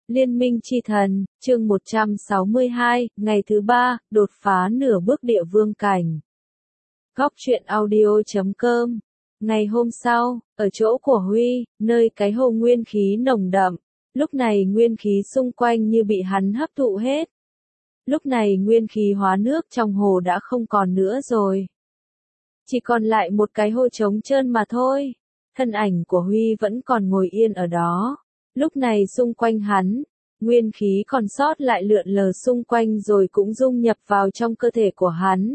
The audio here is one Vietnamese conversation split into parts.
Liên minh chi thần, chương 162, ngày thứ 3, đột phá nửa bước địa vương cảnh. Góc truyện audio.com. Ngày hôm sau, ở chỗ của Huy, nơi cái hồ nguyên khí nồng đậm, lúc này nguyên khí xung quanh như bị hắn hấp thụ hết. Lúc này nguyên khí hóa nước trong hồ đã không còn nữa rồi. Chỉ còn lại một cái hồ trống trơn mà thôi. Thân ảnh của Huy vẫn còn ngồi yên ở đó. Lúc này xung quanh hắn, nguyên khí còn sót lại lượn lờ xung quanh rồi cũng dung nhập vào trong cơ thể của hắn.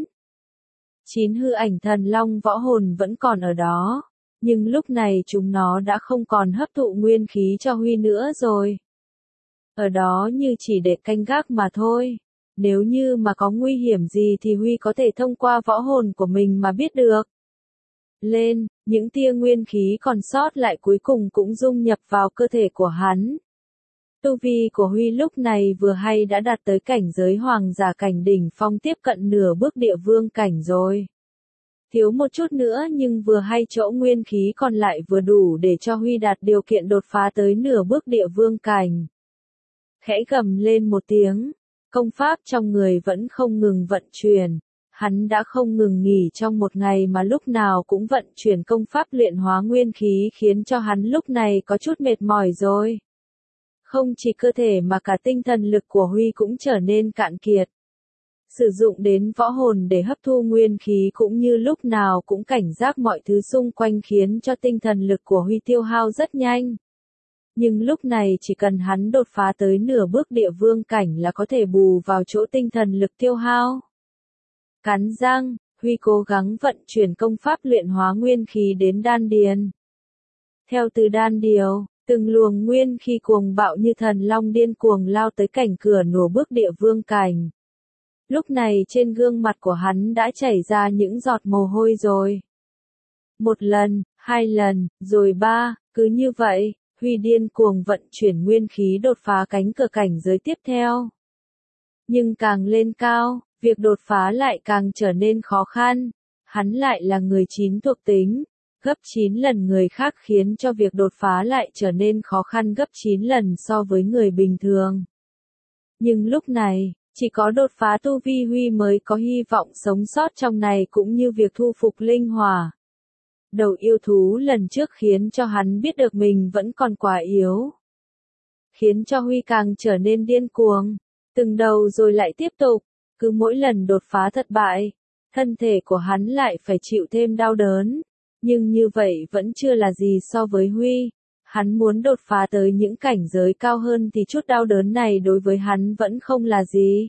9 hư ảnh thần long võ hồn vẫn còn ở đó, nhưng lúc này chúng nó đã không còn hấp thụ nguyên khí cho Huy nữa rồi. Ở đó như chỉ để canh gác mà thôi. Nếu như mà có nguy hiểm gì thì Huy có thể thông qua võ hồn của mình mà biết được. Lên, những tia nguyên khí còn sót lại cuối cùng cũng dung nhập vào cơ thể của hắn. Tu vi của Huy lúc này vừa hay đã đạt tới cảnh giới hoàng giả cảnh đỉnh phong, tiếp cận nửa bước địa vương cảnh rồi. Thiếu một chút nữa nhưng vừa hay chỗ nguyên khí còn lại vừa đủ để cho Huy đạt điều kiện đột phá tới nửa bước địa vương cảnh. Khẽ gầm lên một tiếng, công pháp trong người vẫn không ngừng vận chuyển. Hắn đã không ngừng nghỉ trong một ngày mà lúc nào cũng vận chuyển công pháp luyện hóa nguyên khí, khiến cho hắn lúc này có chút mệt mỏi rồi. Không chỉ cơ thể mà cả tinh thần lực của Huy cũng trở nên cạn kiệt. Sử dụng đến võ hồn để hấp thu nguyên khí cũng như lúc nào cũng cảnh giác mọi thứ xung quanh, khiến cho tinh thần lực của Huy tiêu hao rất nhanh. Nhưng lúc này chỉ cần hắn đột phá tới nửa bước địa vương cảnh là có thể bù vào chỗ tinh thần lực tiêu hao. Cắn răng, Huy cố gắng vận chuyển công pháp luyện hóa nguyên khí đến đan điền. Theo từ đan điền, từng luồng nguyên khí cuồng bạo như thần long điên cuồng lao tới cảnh cửa nửa bước địa vương cảnh. Lúc này trên gương mặt của hắn đã chảy ra những giọt mồ hôi rồi. Một lần, 2 lần, rồi 3, cứ như vậy, Huy điên cuồng vận chuyển nguyên khí đột phá cánh cửa cảnh giới tiếp theo. Nhưng càng lên cao, việc đột phá lại càng trở nên khó khăn. Hắn lại là người 9 thuộc tính, gấp 9 lần người khác, khiến cho việc đột phá lại trở nên khó khăn gấp 9 lần so với người bình thường. Nhưng lúc này, chỉ có đột phá tu vi Huy mới có hy vọng sống sót trong này, cũng như việc thu phục linh hỏa. Đầu yêu thú lần trước khiến cho hắn biết được mình vẫn còn quá yếu. Khiến cho Huy càng trở nên điên cuồng, từng đầu rồi lại tiếp tục. Cứ mỗi lần đột phá thất bại, thân thể của hắn lại phải chịu thêm đau đớn. Nhưng như vậy vẫn chưa là gì so với Huy. Hắn muốn đột phá tới những cảnh giới cao hơn thì chút đau đớn này đối với hắn vẫn không là gì.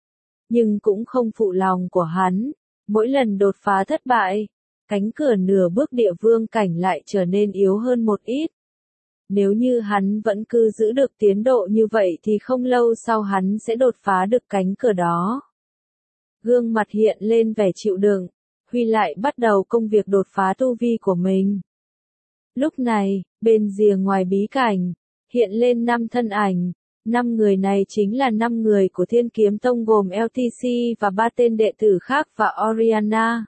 Nhưng cũng không phụ lòng của hắn. Mỗi lần đột phá thất bại, cánh cửa nửa bước địa vương cảnh lại trở nên yếu hơn một ít. Nếu như hắn vẫn cứ giữ được tiến độ như vậy thì không lâu sau hắn sẽ đột phá được cánh cửa đó. Gương mặt hiện lên vẻ chịu đựng, Huy lại bắt đầu công việc đột phá tu vi của mình. Lúc này, bên rìa ngoài bí cảnh, hiện lên 5 thân ảnh. 5 người này chính là 5 người của Thiên Kiếm Tông, gồm LTC và 3 tên đệ tử khác và Oriana.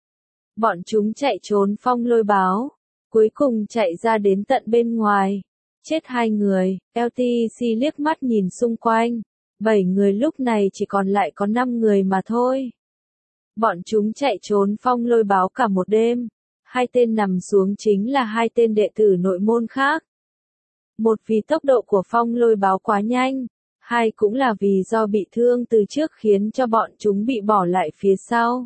Bọn chúng chạy trốn phong lôi báo, cuối cùng chạy ra đến tận bên ngoài. Chết 2 người, LTC liếc mắt nhìn xung quanh. 7 người lúc này chỉ còn lại có 5 người mà thôi. Bọn chúng chạy trốn phong lôi báo cả một đêm. 2 tên nằm xuống chính là 2 tên đệ tử nội môn khác. Một vì tốc độ của phong lôi báo quá nhanh, 2 cũng là vì do bị thương từ trước khiến cho bọn chúng bị bỏ lại phía sau.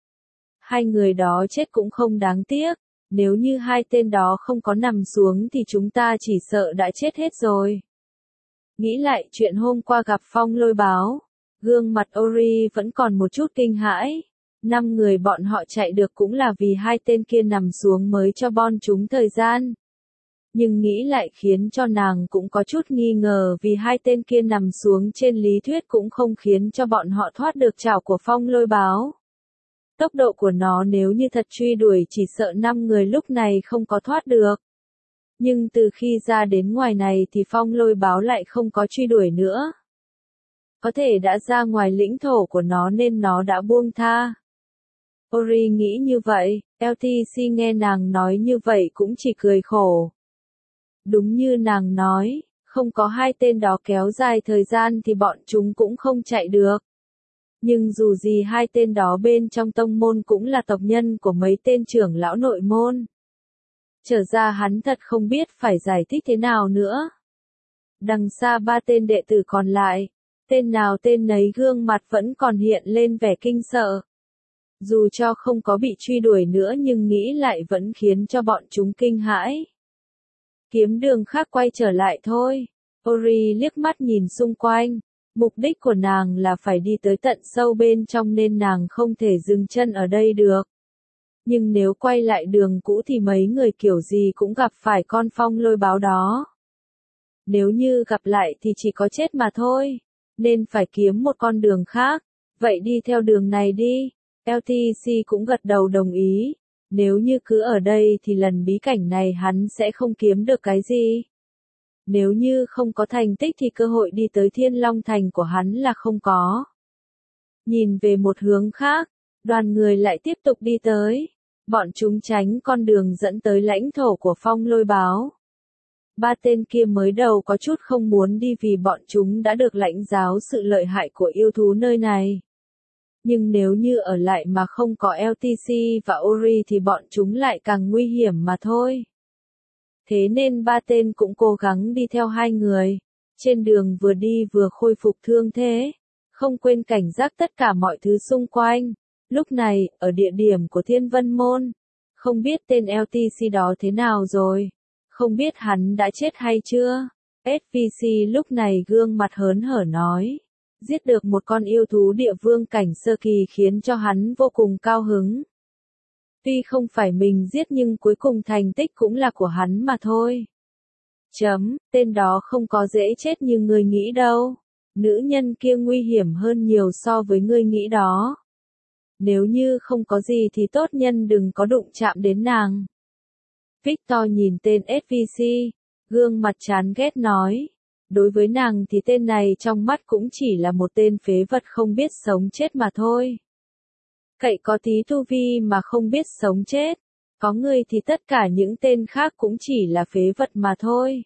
2 người đó chết cũng không đáng tiếc, nếu như 2 tên đó không có nằm xuống thì chúng ta chỉ sợ đã chết hết rồi. Nghĩ lại chuyện hôm qua gặp phong lôi báo, gương mặt Ori vẫn còn một chút kinh hãi. 5 người bọn họ chạy được cũng là vì 2 tên kia nằm xuống mới cho bọn chúng thời gian. Nhưng nghĩ lại khiến cho nàng cũng có chút nghi ngờ, vì 2 tên kia nằm xuống trên lý thuyết cũng không khiến cho bọn họ thoát được trảo của phong lôi báo. Tốc độ của nó nếu như thật truy đuổi chỉ sợ 5 người lúc này không có thoát được. Nhưng từ khi ra đến ngoài này thì phong lôi báo lại không có truy đuổi nữa. Có thể đã ra ngoài lĩnh thổ của nó nên nó đã buông tha. Ori nghĩ như vậy, LTC nghe nàng nói như vậy cũng chỉ cười khổ. Đúng như nàng nói, Không có hai tên đó kéo dài thời gian thì bọn chúng cũng không chạy được. Nhưng dù gì hai tên đó bên trong tông môn cũng là tộc nhân của mấy tên trưởng lão nội môn. Trở ra hắn thật không biết phải giải thích thế nào nữa. Đằng xa ba tên đệ tử còn lại, tên nào tên nấy gương mặt vẫn còn hiện lên vẻ kinh sợ. Dù cho không có bị truy đuổi nữa nhưng nghĩ lại vẫn khiến cho bọn chúng kinh hãi. Kiếm đường khác quay trở lại thôi. Ori liếc mắt nhìn xung quanh. Mục đích của nàng là phải đi tới tận sâu bên trong nên nàng không thể dừng chân ở đây được. Nhưng nếu quay lại đường cũ thì mấy người kiểu gì cũng gặp phải con phong lôi báo đó. Nếu như gặp lại thì chỉ có chết mà thôi. Nên phải kiếm một con đường khác. Vậy đi theo đường này đi. LTC cũng gật đầu đồng ý. Nếu như cứ ở đây thì lần bí cảnh này hắn sẽ không kiếm được cái gì. Nếu như không có thành tích thì cơ hội đi tới Thiên Long Thành của hắn là không có. Nhìn về một hướng khác, đoàn người lại tiếp tục đi tới. Bọn chúng tránh con đường dẫn tới lãnh thổ của phong lôi báo. Ba tên kia mới đầu có chút không muốn đi vì bọn chúng đã được lãnh giáo sự lợi hại của yêu thú nơi này. Nhưng nếu như ở lại mà không có LTC và Ori thì bọn chúng lại càng nguy hiểm mà thôi. Thế nên ba tên cũng cố gắng đi theo hai người. Trên đường vừa đi vừa khôi phục thương thế. Không quên cảnh giác tất cả mọi thứ xung quanh. Lúc này, ở địa điểm của Thiên Vân Môn. Không biết tên LTC đó thế nào rồi. Không biết hắn đã chết hay chưa. SVC lúc này gương mặt hớn hở nói. Giết được một con yêu thú địa vương cảnh sơ kỳ khiến cho hắn vô cùng cao hứng. Tuy không phải mình giết nhưng cuối cùng thành tích cũng là của hắn mà thôi. Tên đó không có dễ chết như ngươi nghĩ đâu. Nữ nhân kia nguy hiểm hơn nhiều so với ngươi nghĩ đó. Nếu như không có gì thì tốt nhân đừng có đụng chạm đến nàng. Victor nhìn tên SVC, gương mặt chán ghét nói. Đối với nàng thì tên này trong mắt cũng chỉ là một tên phế vật không biết sống chết mà thôi. Cậy có tí tu vi mà không biết sống chết. Có người thì tất cả những tên khác cũng chỉ là phế vật mà thôi.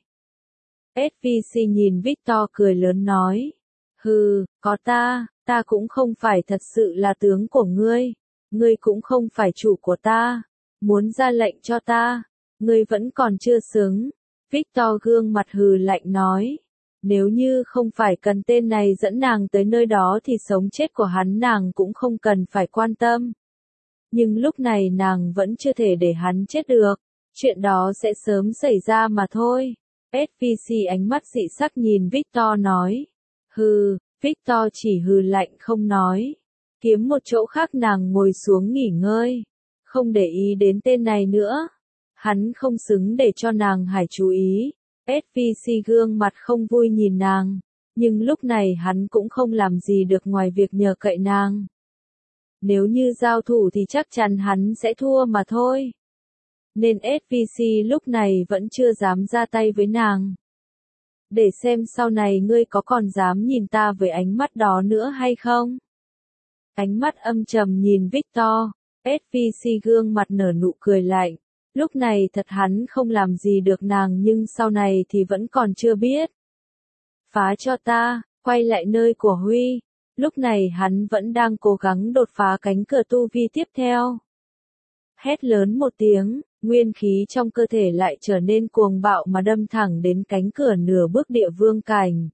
SVC nhìn Victor cười lớn nói. Hừ, có ta cũng không phải thật sự là tướng của ngươi. Ngươi cũng không phải chủ của ta. Muốn ra lệnh cho ta. Ngươi vẫn còn chưa xứng. Victor gương mặt hừ lạnh nói. Nếu như không phải cần tên này dẫn nàng tới nơi đó thì sống chết của hắn nàng cũng không cần phải quan tâm. Nhưng lúc này nàng vẫn chưa thể để hắn chết được. Chuyện đó sẽ sớm xảy ra mà thôi. SVC ánh mắt dị sắc nhìn Victor nói. Hừ, Victor chỉ hừ lạnh không nói. Kiếm một chỗ khác nàng ngồi xuống nghỉ ngơi. Không để ý đến tên này nữa. Hắn không xứng để cho nàng hải chú ý. SVC gương mặt không vui nhìn nàng. Nhưng lúc này hắn cũng không làm gì được ngoài việc nhờ cậy nàng. Nếu như giao thủ thì chắc chắn hắn sẽ thua mà thôi. Nên SVC lúc này vẫn chưa dám ra tay với nàng. Để xem sau này ngươi có còn dám nhìn ta với ánh mắt đó nữa hay không? Ánh mắt âm trầm nhìn Victor. SVC gương mặt nở nụ cười lạnh. Lúc này thật hắn không làm gì được nàng nhưng sau này thì vẫn còn chưa biết. Phá cho ta, quay lại nơi của Huy. Lúc này hắn vẫn đang cố gắng đột phá cánh cửa tu vi tiếp theo. Hét lớn một tiếng, nguyên khí trong cơ thể lại trở nên cuồng bạo mà đâm thẳng đến cánh cửa nửa bước địa vương cảnh.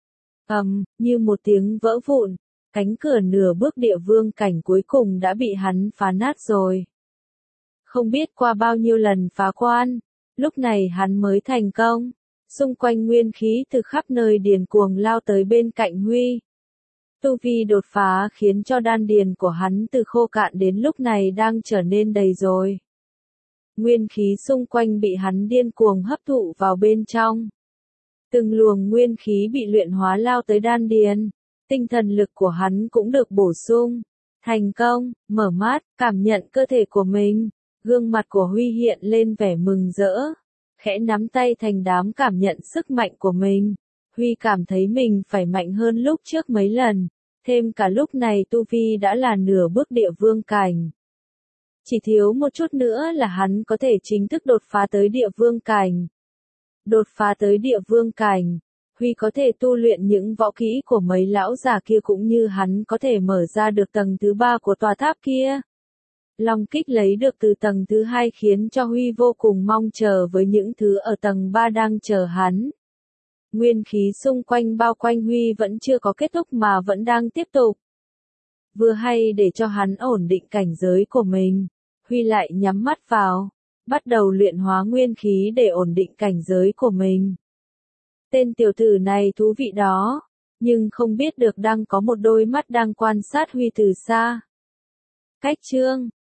Như một tiếng vỡ vụn, cánh cửa nửa bước địa vương cảnh cuối cùng đã bị hắn phá nát rồi. Không biết qua bao nhiêu lần phá quan, lúc này hắn mới thành công. Xung quanh nguyên khí từ khắp nơi điền cuồng lao tới bên cạnh Huy. Tu vi đột phá khiến cho đan điền của hắn từ khô cạn đến lúc này đang trở nên đầy rồi. Nguyên khí xung quanh bị hắn điên cuồng hấp thụ vào bên trong. Từng luồng nguyên khí bị luyện hóa lao tới đan điền. Tinh thần lực của hắn cũng được bổ sung. Thành công, mở mắt, cảm nhận cơ thể của mình. Gương mặt của Huy hiện lên vẻ mừng rỡ. Khẽ nắm tay thành đám cảm nhận sức mạnh của mình. Huy cảm thấy mình phải mạnh hơn lúc trước mấy lần. Thêm cả lúc này tu vi đã là nửa bước địa vương cảnh. Chỉ thiếu một chút nữa là hắn có thể chính thức đột phá tới địa vương cảnh. Đột phá tới địa vương cảnh, Huy có thể tu luyện những võ kỹ của mấy lão già kia cũng như hắn có thể mở ra được tầng thứ 3 của tòa tháp kia. Long kích lấy được từ tầng thứ 2 khiến cho Huy vô cùng mong chờ với những thứ ở tầng 3 đang chờ hắn. Nguyên khí xung quanh bao quanh Huy vẫn chưa có kết thúc mà vẫn đang tiếp tục. Vừa hay để cho hắn ổn định cảnh giới của mình, Huy lại nhắm mắt vào, bắt đầu luyện hóa nguyên khí để ổn định cảnh giới của mình. Tên tiểu tử này thú vị đó, nhưng không biết được đang có một đôi mắt đang quan sát Huy từ xa. Cách chương